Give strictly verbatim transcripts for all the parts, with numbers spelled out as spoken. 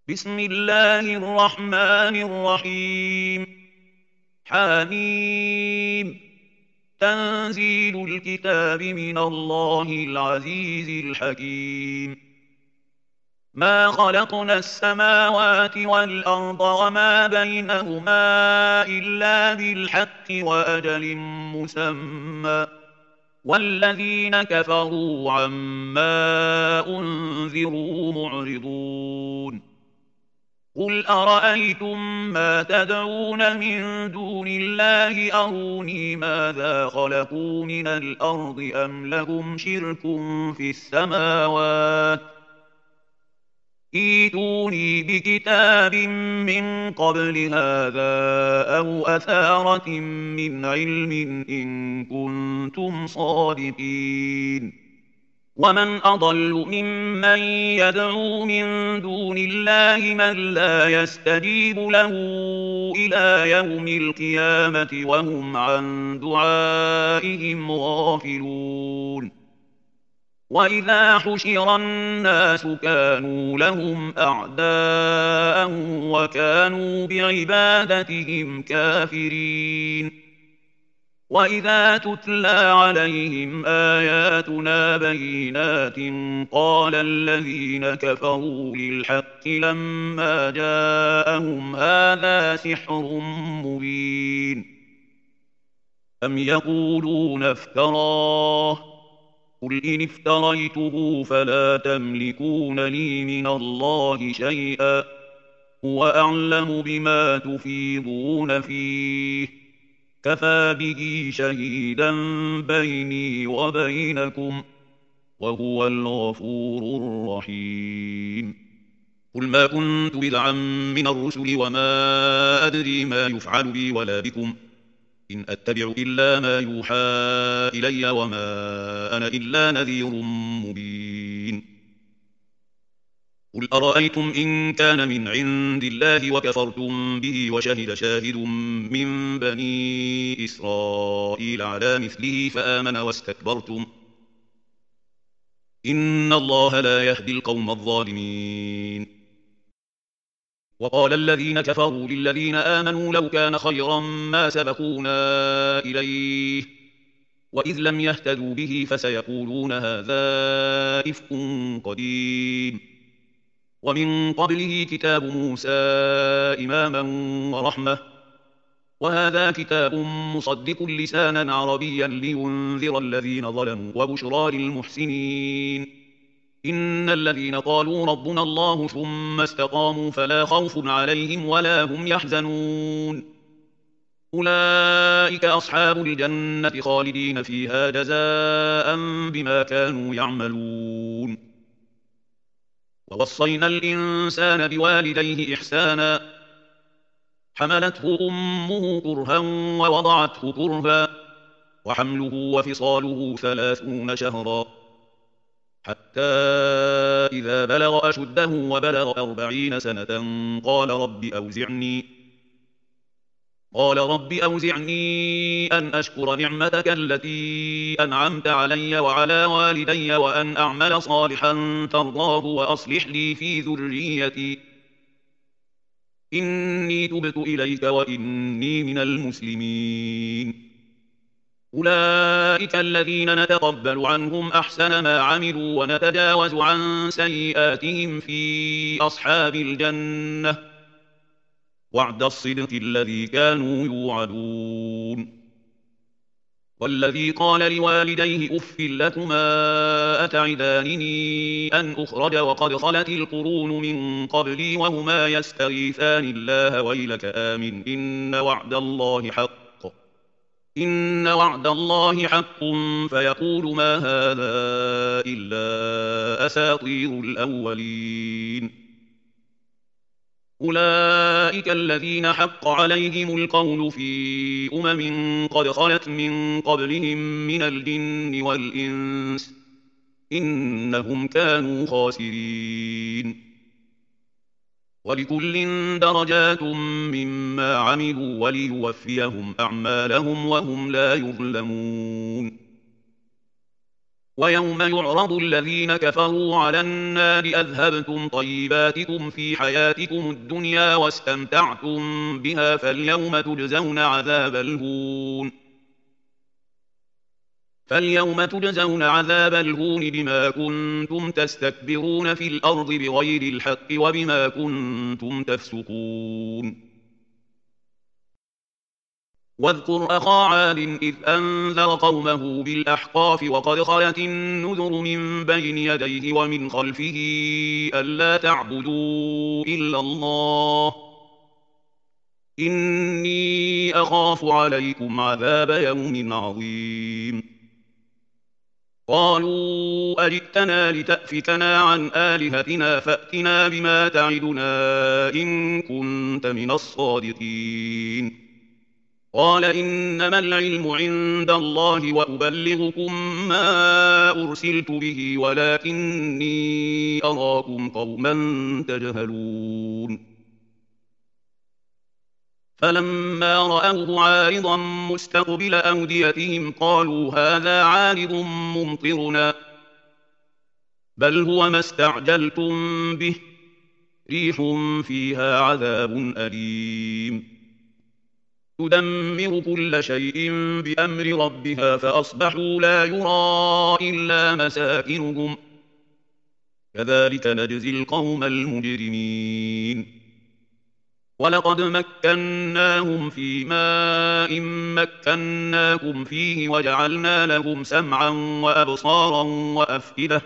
بسم الله الرحمن الرحيم. حميم. تنزيل الكتاب من الله العزيز الحكيم. ما خلقنا السماوات والأرض وما بينهما إلا بالحق وأجل مسمى، والذين كفروا عما أنذروا معرضون. قل أرأيتم ما تدعون من دون الله أروني ماذا خلقوا من الأرض أم لهم شرك في السماوات، ائتوني بكتاب من قبل هذا أو أثارة من علم إن كنتم صادقين. ومن أضل ممن يدعو من دون الله من لا يستجيب له إلى يوم القيامة وهم عن دعائهم غافلون. وإذا حشر الناس كانوا لهم أعداء وكانوا بعبادتهم كافرين. وإذا تتلى عليهم آياتنا بينات قال الذين كفروا للحق لما جاءهم هذا سحر مبين. أم يقولون افتراه، قل إن افتريته فلا تملكون لي من الله شيئا، هو أعلم بما تفيضون فيه، كفى به شهيدا بيني وبينكم وهو الغفور الرحيم. قل ما كنت بدعا من الرسل وما أدري ما يفعل بي ولا بكم، إن أتبع إلا ما يوحى إلي وما أنا إلا نذير مبين. قل أرأيتم إن كان من عند الله وكفرتم به وشهد شاهد من بني إسرائيل على مثله فآمن واستكبرتم، إن الله لا يهدي القوم الظالمين. وقال الذين كفروا للذين آمنوا لو كان خيرا ما سبقونا إليه، وإذ لم يهتدوا به فسيقولون هذا إفك قديم. ومن قبله كتاب موسى إماما ورحمة، وهذا كتاب مصدق لسانا عربيا لينذر الذين ظلموا وبشرى للمحسنين. إن الذين قالوا ربنا الله ثم استقاموا فلا خوف عليهم ولا هم يحزنون، أولئك أصحاب الجنة خالدين فيها جزاء بما كانوا يعملون. ووصينا الإنسان بوالديه إحسانا، حملته أمه كرها ووضعته كرها، وحمله وفصاله ثلاثون شهرا، حتى إذا بلغ أشده وبلغ أربعين سنة قال رب أوزعني قال رب أوزعني أن أشكر نعمتك التي أنعمت علي وعلى والدي وأن أعمل صالحا ترضاه وأصلح لي في ذريتي إني تبت إليك وإني من المسلمين. أولئك الذين نتقبل عنهم أحسن ما عملوا ونتجاوز عن سيئاتهم في أصحاب الجنة، وعد الصدق الذي كانوا يوعدون. والذي قال لوالديه أف لكما أتعدانني أن أخرج وقد خلت القرون من قبلي وهما يستغيثان الله ويلك آمن إن وعد الله حق إن وعد الله حق فيقول ما هذا إلا أساطير الأولين. أولئك الذين حق عليهم القول في أمم قد خلت من قبلهم من الجن والإنس إنهم كانوا خاسرين. ولكل درجات مما عملوا وليوفيهم أعمالهم وهم لا يظلمون. ويوم يعرض الذين كفروا على النار أذهبتم طيباتكم في حياتكم الدنيا واستمتعتم بها فاليوم تجزون عذاب الهون فاليوم تجزون عذاب الهون بما كنتم تستكبرون في الأرض بغير الحق وبما كنتم تفسقون واذكر أخا عاد إذ أنذر قومه بالأحقاف وقد خلت النذر من بين يديه ومن خلفه ألا تعبدوا إلا الله إني أخاف عليكم عذاب يوم عظيم قالوا أجئتنا لتأفكنا عن آلهتنا فأتنا بما تعدنا إن كنت من الصادقين قال إنما العلم عند الله وأبلغكم ما أرسلت به ولكني أراكم قوما تجهلون فلما رأوه عارضا مستقبل أوديتهم قالوا هذا عارض ممطرنا بل هو ما استعجلتم به ريح فيها عذاب أليم تدمر كل شيء بأمر ربها فأصبحوا لا يرى إلا مساكنهم كذلك نجزي القوم المجرمين ولقد مكناهم في ماء مكناكم فيه وجعلنا لهم سمعا وأبصارا وأفئدة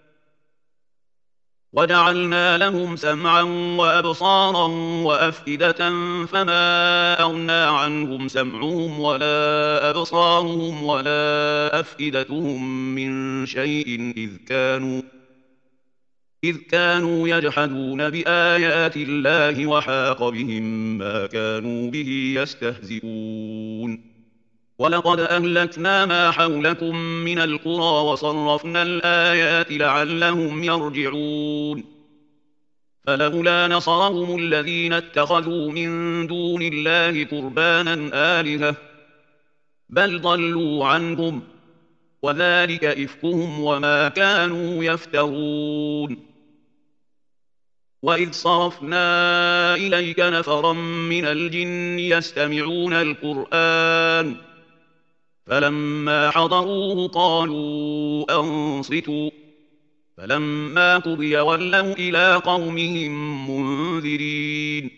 وجعلنا لهم سمعا وأبصارا وأفئدة فما أغنى عنهم سمعهم ولا أبصارهم ولا أفئدتهم من شيء إذ كانوا إذ كانوا يجحدون بآيات الله وحاق بهم ما كانوا به يستهزئون ولقد أهلكنا ما حولكم من القرى وصرفنا الآيات لعلهم يرجعون فلولا نصرهم الذين اتخذوا من دون الله قربانا آلهة بل ضلوا عنهم وذلك إفكهم وما كانوا يفترون وإذ صرفنا إليك نفرا من الجن يستمعون القرآن فلما حضروه قالوا أنصتوا فلما قضي ولوا إلى قومهم منذرين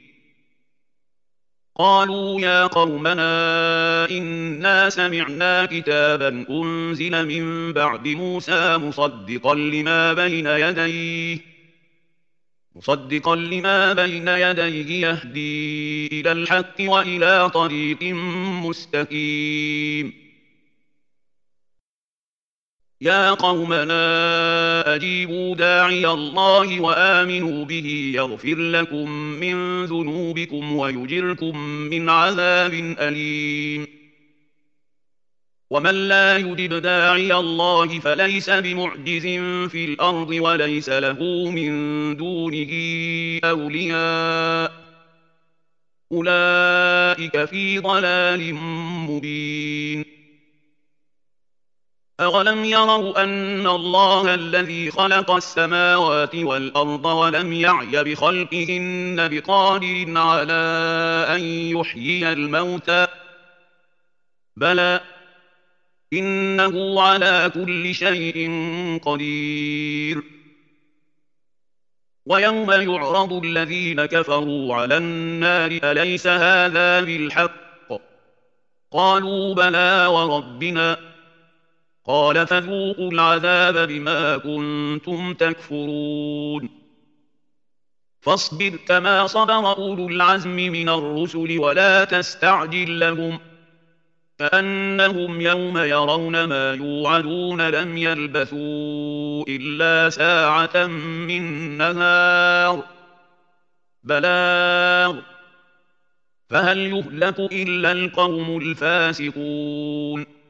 قالوا يا قومنا إنا سمعنا كتابا أنزل من بعد موسى مصدقا لما بين يديه مصدقا لما بين يديه يهدي إلى الحق وإلى طريق مستقيم يا قومنا أجيبوا داعي الله وآمنوا به يغفر لكم من ذنوبكم ويجركم من عذاب أليم ومن لا يجب داعي الله فليس بمعجز في الأرض وليس له من دونه أولياء أولئك في ضلال مبين أولم يروا أن الله الذي خلق السماوات والأرض ولم يعي بخلقهن بقادر على أن يحيي الموتى بلى إنه على كل شيء قدير ويوم يعرض الذين كفروا على النار أليس هذا بالحق قالوا بلى وربنا قال فذوقوا العذاب بما كنتم تكفرون فاصبر كما صبر أولو العزم من الرسل ولا تستعجل لهم كأنهم يوم يرون ما يوعدون لم يلبثوا إلا ساعة من نهار بلاغ فهل يهلك إلا القوم الفاسقون